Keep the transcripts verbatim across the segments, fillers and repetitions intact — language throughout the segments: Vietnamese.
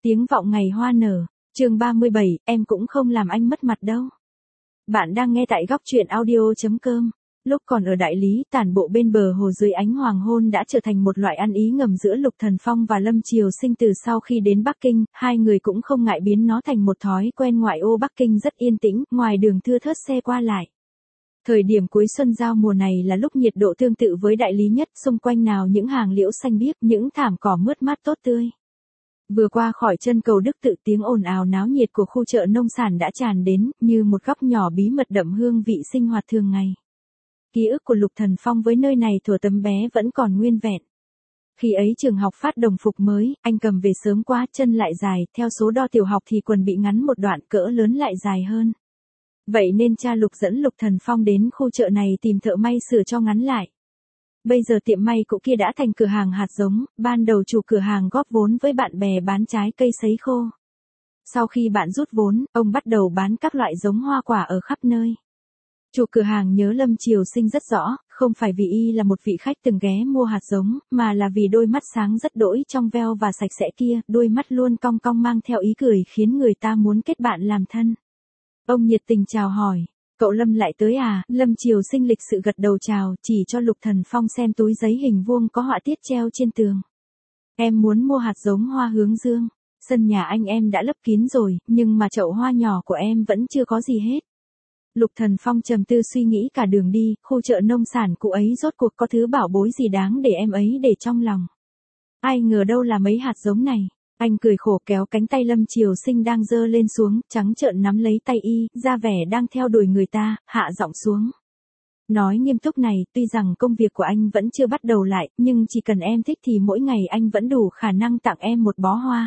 Tiếng vọng ngày hoa nở, chương ba mươi bảy, em cũng không làm anh mất mặt đâu. Bạn đang nghe tại góc truyện audio chấm com. Lúc còn ở đại lý, tản bộ bên bờ hồ dưới ánh hoàng hôn đã trở thành một loại ăn ý ngầm giữa Lục Thần Phong và Lâm Triều Sinh. Từ sau khi đến Bắc Kinh, hai người cũng không ngại biến nó thành một thói quen. Ngoại ô Bắc Kinh rất yên tĩnh, ngoài đường thưa thớt xe qua lại. Thời điểm cuối xuân giao mùa này là lúc nhiệt độ tương tự với đại lý nhất, xung quanh nào những hàng liễu xanh biếc, những thảm cỏ mướt mát tốt tươi. Vừa qua khỏi chân cầu Đức Tự, tiếng ồn ào náo nhiệt của khu chợ nông sản đã tràn đến, như một góc nhỏ bí mật đậm hương vị sinh hoạt thường ngày. Ký ức của Lục Thần Phong với nơi này thuở tấm bé vẫn còn nguyên vẹn. Khi ấy trường học phát đồng phục mới, anh cầm về sớm quá, chân lại dài, theo số đo tiểu học thì quần bị ngắn một đoạn, cỡ lớn lại dài hơn. Vậy nên cha Lục dẫn Lục Thần Phong đến khu chợ này tìm thợ may sửa cho ngắn lại. Bây giờ tiệm may cũ kia đã thành cửa hàng hạt giống, ban đầu chủ cửa hàng góp vốn với bạn bè bán trái cây sấy khô. Sau khi bạn rút vốn, ông bắt đầu bán các loại giống hoa quả ở khắp nơi. Chủ cửa hàng nhớ Lâm Triều Sinh rất rõ, không phải vì y là một vị khách từng ghé mua hạt giống, mà là vì đôi mắt sáng rất đỗi trong veo và sạch sẽ kia, đôi mắt luôn cong cong mang theo ý cười khiến người ta muốn kết bạn làm thân. Ông nhiệt tình chào hỏi. Cậu Lâm lại tới à? Lâm Triều Sinh lịch sự gật đầu chào, chỉ cho Lục Thần Phong xem túi giấy hình vuông có họa tiết treo trên tường. Em muốn mua hạt giống hoa hướng dương. Sân nhà anh em đã lấp kín rồi, nhưng mà chậu hoa nhỏ của em vẫn chưa có gì hết. Lục Thần Phong trầm tư suy nghĩ cả đường đi, khu chợ nông sản cũ ấy rốt cuộc có thứ bảo bối gì đáng để em ấy để trong lòng. Ai ngờ đâu là mấy hạt giống này. Anh cười khổ kéo cánh tay Lâm Triều Sinh đang giơ lên xuống, trắng trợn nắm lấy tay y, ra vẻ đang theo đuổi người ta, hạ giọng xuống. Nói nghiêm túc này, tuy rằng công việc của anh vẫn chưa bắt đầu lại, nhưng chỉ cần em thích thì mỗi ngày anh vẫn đủ khả năng tặng em một bó hoa.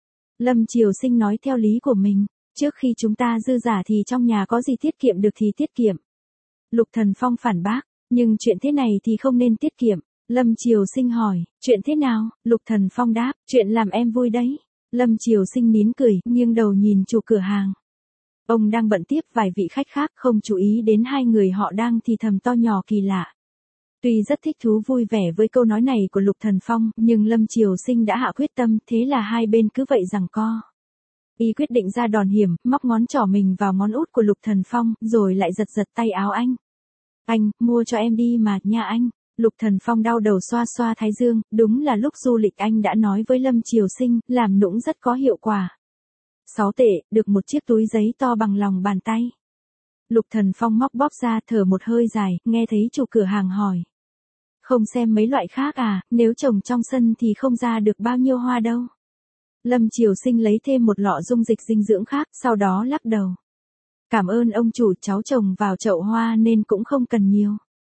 Lâm Triều Sinh nói theo lý của mình, trước khi chúng ta dư giả thì trong nhà có gì tiết kiệm được thì tiết kiệm. Lục Thần Phong phản bác, nhưng chuyện thế này thì không nên tiết kiệm. Lâm Triều Sinh hỏi, chuyện thế nào? Lục Thần Phong đáp, chuyện làm em vui đấy. Lâm Triều Sinh nín cười, nghiêng đầu nhìn chủ cửa hàng. Ông đang bận tiếp vài vị khách khác, không chú ý đến hai người họ đang thì thầm to nhỏ kỳ lạ. Tuy rất thích thú vui vẻ với câu nói này của Lục Thần Phong, nhưng Lâm Triều Sinh đã hạ quyết tâm, thế là hai bên cứ vậy giằng co. Y quyết định ra đòn hiểm, móc ngón trỏ mình vào ngón út của Lục Thần Phong, rồi lại giật giật tay áo anh. Anh, mua cho em đi mà, nha anh. Lục Thần Phong đau đầu xoa xoa thái dương, đúng là lúc du lịch anh đã nói với Lâm Triều Sinh, làm nũng rất có hiệu quả. Sáu tệ, được một chiếc túi giấy to bằng lòng bàn tay. Lục Thần Phong móc bóp ra, thở một hơi dài, nghe thấy chủ cửa hàng hỏi. Không xem mấy loại khác à, nếu trồng trong sân thì không ra được bao nhiêu hoa đâu. Lâm Triều Sinh lấy thêm một lọ dung dịch dinh dưỡng khác, sau đó lắc đầu. Cảm ơn ông chủ, cháu trồng vào chậu hoa nên cũng không cần nhiều.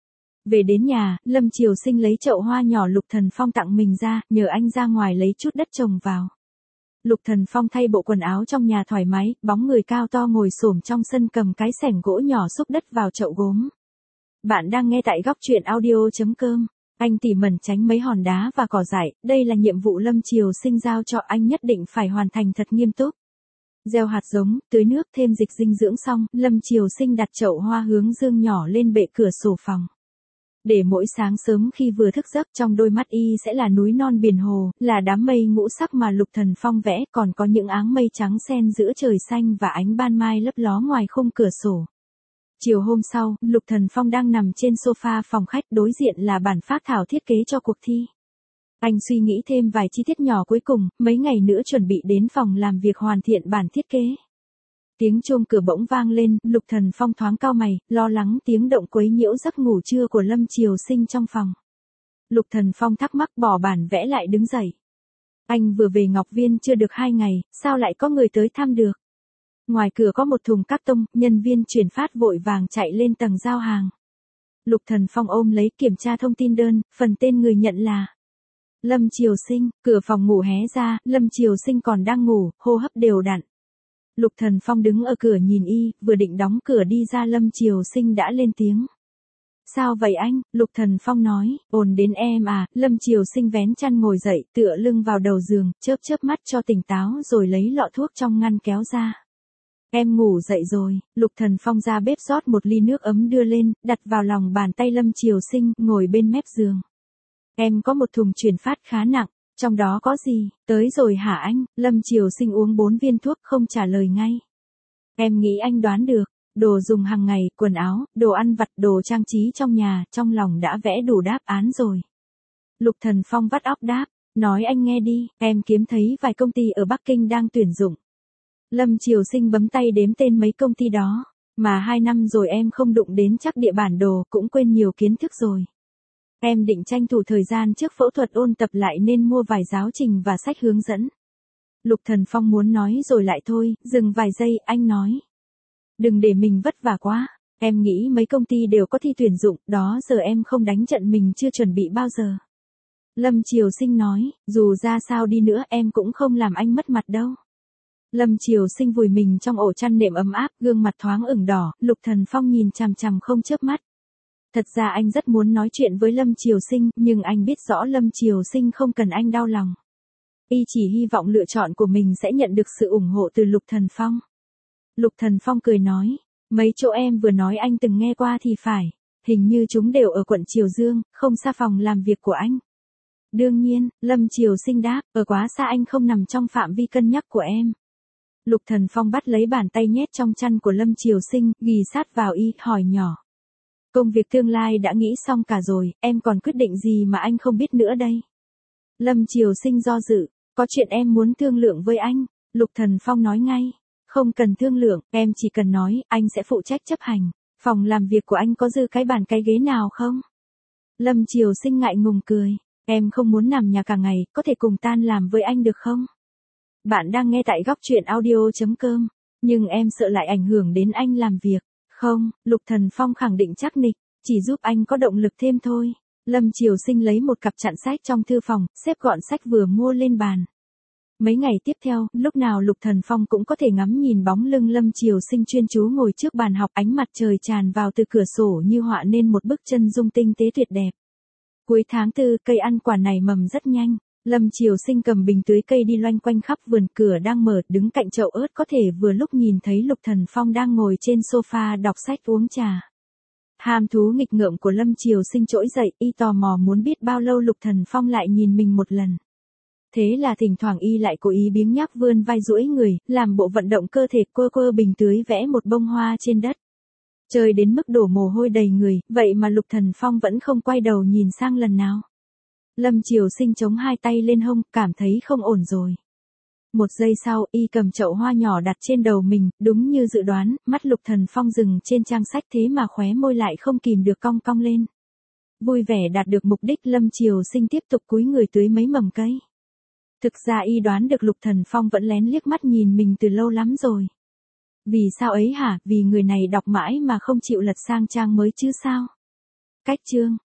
Về đến nhà, Lâm Triều Sinh lấy chậu hoa nhỏ Lục Thần Phong tặng mình ra, nhờ anh ra ngoài lấy chút đất trồng vào. Lục Thần Phong thay bộ quần áo trong nhà thoải mái, bóng người cao to ngồi xổm trong sân cầm cái xẻng gỗ nhỏ xúc đất vào chậu gốm. Bạn đang nghe tại góc truyện audio chấm com. Anh tỉ mẩn tránh mấy hòn đá và cỏ dại, đây là nhiệm vụ Lâm Triều Sinh giao cho anh nhất định phải hoàn thành thật nghiêm túc. Gieo hạt giống, tưới nước, thêm dịch dinh dưỡng xong, Lâm Triều Sinh đặt chậu hoa hướng dương nhỏ lên bệ cửa sổ phòng. Để mỗi sáng sớm khi vừa thức giấc trong đôi mắt y sẽ là núi non biển hồ, là đám mây ngũ sắc mà Lục Thần Phong vẽ, còn có những áng mây trắng xen giữa trời xanh và ánh ban mai lấp ló ngoài khung cửa sổ. Chiều hôm sau, Lục Thần Phong đang nằm trên sofa phòng khách, đối diện là bản phác thảo thiết kế cho cuộc thi. Anh suy nghĩ thêm vài chi tiết nhỏ cuối cùng, mấy ngày nữa chuẩn bị đến phòng làm việc hoàn thiện bản thiết kế. Tiếng chuông cửa bỗng vang lên, Lục Thần Phong thoáng cau mày, lo lắng tiếng động quấy nhiễu giấc ngủ trưa của Lâm Triều Sinh trong phòng. Lục Thần Phong thắc mắc bỏ bản vẽ lại đứng dậy. Anh vừa về Ngọc Viên chưa được hai ngày, sao lại có người tới thăm được? Ngoài cửa có một thùng cát tông, nhân viên chuyển phát vội vàng chạy lên tầng giao hàng. Lục Thần Phong ôm lấy kiểm tra thông tin đơn, phần tên người nhận là Lâm Triều Sinh. Cửa phòng ngủ hé ra, Lâm Triều Sinh còn đang ngủ, hô hấp đều đặn. Lục Thần Phong đứng ở cửa nhìn y, vừa định đóng cửa đi ra Lâm Triều Sinh đã lên tiếng. Sao vậy anh? Lục Thần Phong nói, ồn đến em à. Lâm Triều Sinh vén chăn ngồi dậy, tựa lưng vào đầu giường, chớp chớp mắt cho tỉnh táo rồi lấy lọ thuốc trong ngăn kéo ra. Em ngủ dậy rồi. Lục Thần Phong ra bếp rót một ly nước ấm đưa lên, đặt vào lòng bàn tay Lâm Triều Sinh, ngồi bên mép giường. Em có một thùng chuyển phát khá nặng. Trong đó có gì, tới rồi hả anh? Lâm Triều Sinh uống bốn viên thuốc không trả lời ngay. Em nghĩ anh đoán được, đồ dùng hàng ngày, quần áo, đồ ăn vặt, đồ trang trí trong nhà, trong lòng đã vẽ đủ đáp án rồi. Lục Thần Phong vắt óc đáp, nói anh nghe đi, em kiếm thấy vài công ty ở Bắc Kinh đang tuyển dụng. Lâm Triều Sinh bấm tay đếm tên mấy công ty đó, mà hai năm rồi em không đụng đến chắc địa bản đồ, cũng quên nhiều kiến thức rồi. Em định tranh thủ thời gian trước phẫu thuật ôn tập lại nên mua vài giáo trình và sách hướng dẫn. Lục Thần Phong muốn nói rồi lại thôi, dừng vài giây, anh nói. Đừng để mình vất vả quá, em nghĩ mấy công ty đều có thi tuyển dụng, đó giờ em không đánh trận mình chưa chuẩn bị bao giờ. Lâm Triều Sinh nói, dù ra sao đi nữa em cũng không làm anh mất mặt đâu. Lâm Triều Sinh vùi mình trong ổ chăn nệm ấm áp, gương mặt thoáng ửng đỏ, Lục Thần Phong nhìn chằm chằm không chớp mắt. Thật ra anh rất muốn nói chuyện với Lâm Triều Sinh, nhưng anh biết rõ Lâm Triều Sinh không cần anh đau lòng. Y chỉ hy vọng lựa chọn của mình sẽ nhận được sự ủng hộ từ Lục Thần Phong. Lục Thần Phong cười nói, mấy chỗ em vừa nói anh từng nghe qua thì phải, hình như chúng đều ở quận Triều Dương, không xa phòng làm việc của anh. Đương nhiên, Lâm Triều Sinh đáp, ở quá xa anh không nằm trong phạm vi cân nhắc của em. Lục Thần Phong bắt lấy bàn tay nhét trong chăn của Lâm Triều Sinh, ghì sát vào y, hỏi nhỏ. Công việc tương lai đã nghĩ xong cả rồi, em còn quyết định gì mà anh không biết nữa đây? Lâm Triều Sinh do dự, có chuyện em muốn thương lượng với anh. Lục Thần Phong nói ngay, không cần thương lượng, em chỉ cần nói, anh sẽ phụ trách chấp hành. Phòng làm việc của anh có dư cái bàn cái ghế nào không? Lâm Triều Sinh ngại ngùng cười, em không muốn nằm nhà cả ngày, có thể cùng tan làm với anh được không? Bạn đang nghe tại góc truyện audio.com, nhưng em sợ lại ảnh hưởng đến anh làm việc. Không, Lục Thần Phong khẳng định chắc nịch, chỉ giúp anh có động lực thêm thôi. Lâm Triều Sinh lấy một cặp chặn sách trong thư phòng, xếp gọn sách vừa mua lên bàn. Mấy ngày tiếp theo, lúc nào Lục Thần Phong cũng có thể ngắm nhìn bóng lưng Lâm Triều Sinh chuyên chú ngồi trước bàn học, ánh mặt trời tràn vào từ cửa sổ như họa nên một bức chân dung tinh tế tuyệt đẹp. Cuối tháng tư, cây ăn quả này mầm rất nhanh. Lâm Triều Sinh cầm bình tưới cây đi loanh quanh khắp vườn, cửa đang mở, đứng cạnh chậu ớt có thể vừa lúc nhìn thấy Lục Thần Phong đang ngồi trên sofa đọc sách uống trà. Ham thú nghịch ngợm của Lâm Triều Sinh trỗi dậy, y tò mò muốn biết bao lâu Lục Thần Phong lại nhìn mình một lần. Thế là thỉnh thoảng y lại cố ý biếng nhác vươn vai duỗi người, làm bộ vận động cơ thể, quơ quơ bình tưới vẽ một bông hoa trên đất. Chơi đến mức đổ mồ hôi đầy người, vậy mà Lục Thần Phong vẫn không quay đầu nhìn sang lần nào. Lâm Triều Sinh chống hai tay lên hông, cảm thấy không ổn rồi. Một giây sau, y cầm chậu hoa nhỏ đặt trên đầu mình, đúng như dự đoán, mắt Lục Thần Phong dừng trên trang sách thế mà khóe môi lại không kìm được cong cong lên. Vui vẻ đạt được mục đích, Lâm Triều Sinh tiếp tục cúi người tưới mấy mầm cây. Thực ra y đoán được Lục Thần Phong vẫn lén liếc mắt nhìn mình từ lâu lắm rồi. Vì sao ấy hả, vì người này đọc mãi mà không chịu lật sang trang mới chứ sao? Cách chương